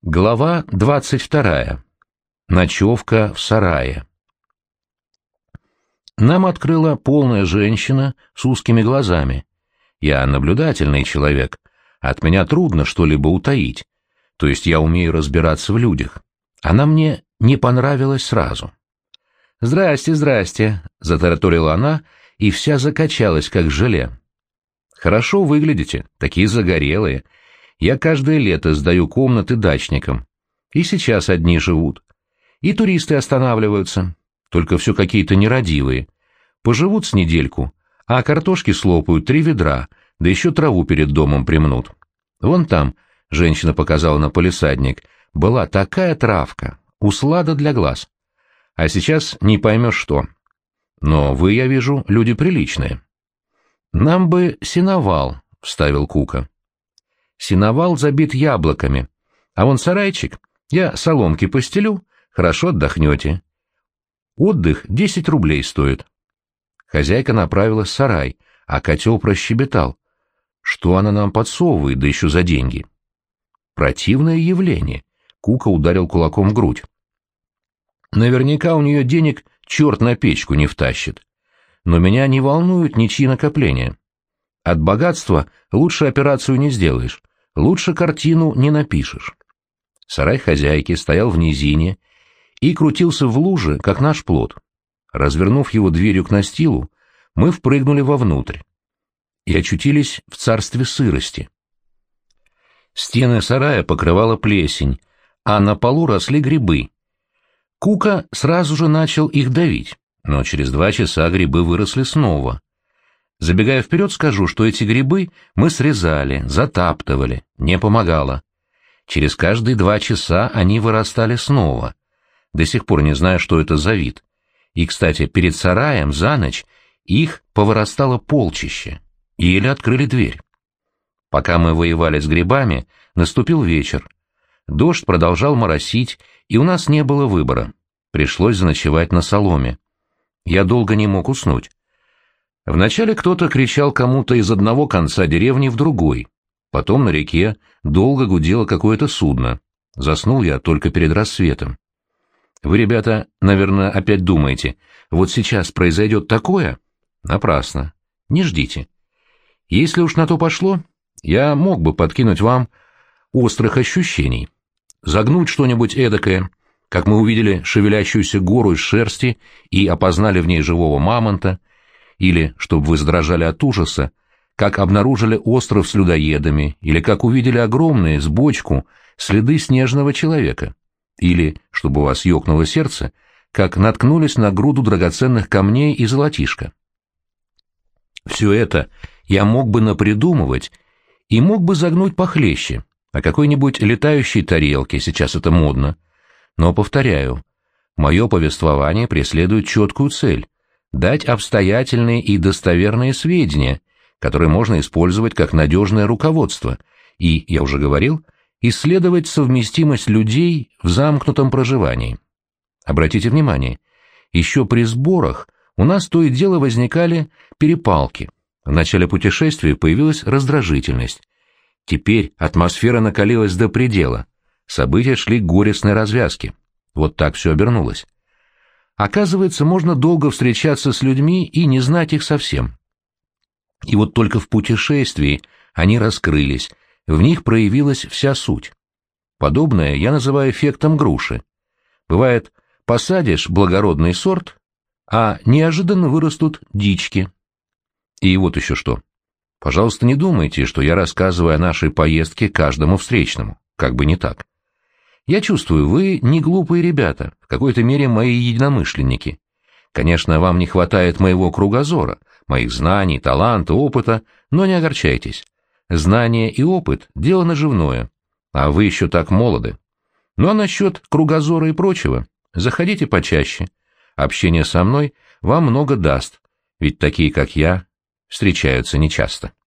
Глава 22. Ночевка в сарае. Нам открыла полная женщина с узкими глазами. Я наблюдательный человек, от меня трудно что-либо утаить, то есть я умею разбираться в людях. Она мне не понравилась сразу. «Здрасте, здрасте», — затараторила она, и вся закачалась, как желе. «Хорошо выглядите, такие загорелые. Я каждое лето сдаю комнаты дачникам. И сейчас одни живут. И туристы останавливаются, только все какие-то нерадивые. Поживут с недельку, а картошки слопают 3 ведра, да еще траву перед домом примнут. Вон там, — женщина показала на палисадник, — была такая травка, услада для глаз. А сейчас не поймешь что. Но вы, я вижу, люди приличные. Нам бы сеновал, — вставил Кука. Сеновал забит яблоками, а вон сарайчик, я соломки постелю, хорошо отдохнете. Отдых 10 рублей стоит. Хозяйка направилась в сарай, а котел прощебетал. Что она нам подсовывает, да еще за деньги? Противное явление. Кука ударил кулаком в грудь. Наверняка у нее денег черт на печку не втащит. Но меня не волнуют ничьи накопления. От богатства лучше операцию не сделаешь, лучше картину не напишешь. Сарай хозяйки стоял в низине и крутился в луже, как наш плот. Развернув его дверью к настилу, мы впрыгнули вовнутрь и очутились в царстве сырости. Стены сарая покрывала плесень, а на полу росли грибы. Кука сразу же начал их давить, но через 2 часа грибы выросли снова. Забегая вперед, скажу, что эти грибы мы срезали, затаптывали, не помогало. Через каждые 2 часа они вырастали снова. До сих пор не знаю, что это за вид. И, кстати, перед сараем за ночь их повырастало полчище. Еле открыли дверь. Пока мы воевали с грибами, наступил вечер. Дождь продолжал моросить, и у нас не было выбора. Пришлось заночевать на соломе. Я долго не мог уснуть. Вначале кто-то кричал кому-то из одного конца деревни в другой. Потом на реке долго гудело какое-то судно. Заснул я только перед рассветом. Вы, ребята, наверное, опять думаете, вот сейчас произойдет такое? Напрасно. Не ждите. Если уж на то пошло, я мог бы подкинуть вам острых ощущений. Загнуть что-нибудь эдакое, как мы увидели шевелящуюся гору из шерсти и опознали в ней живого мамонта, или, чтобы вы задрожали от ужаса, как обнаружили остров с людоедами, или как увидели огромные, с бочку, следы снежного человека, или, чтобы у вас ёкнуло сердце, как наткнулись на груду драгоценных камней и золотишка. Все это я мог бы напридумывать и мог бы загнуть похлеще, о какой-нибудь летающей тарелке, сейчас это модно. Но, повторяю, мое повествование преследует четкую цель — дать обстоятельные и достоверные сведения, которые можно использовать как надежное руководство, и, я уже говорил, исследовать совместимость людей в замкнутом проживании. Обратите внимание, еще при сборах у нас то и дело возникали перепалки. В начале путешествия появилась раздражительность. Теперь атмосфера накалилась до предела, события шли к горестной развязке. Вот так все обернулось. Оказывается, можно долго встречаться с людьми и не знать их совсем. И вот только в путешествии они раскрылись, в них проявилась вся суть. Подобное я называю эффектом груши. Бывает, посадишь благородный сорт, а неожиданно вырастут дички. И вот еще что. Пожалуйста, не думайте, что я рассказываю о нашей поездке каждому встречному. Как бы не так. Я чувствую, вы не глупые ребята, в какой-то мере мои единомышленники. Конечно, вам не хватает моего кругозора, моих знаний, таланта, опыта, но не огорчайтесь. Знания и опыт — дело наживное, а вы еще так молоды. Ну а насчет кругозора и прочего, заходите почаще. Общение со мной вам много даст, ведь такие, как я, встречаются нечасто.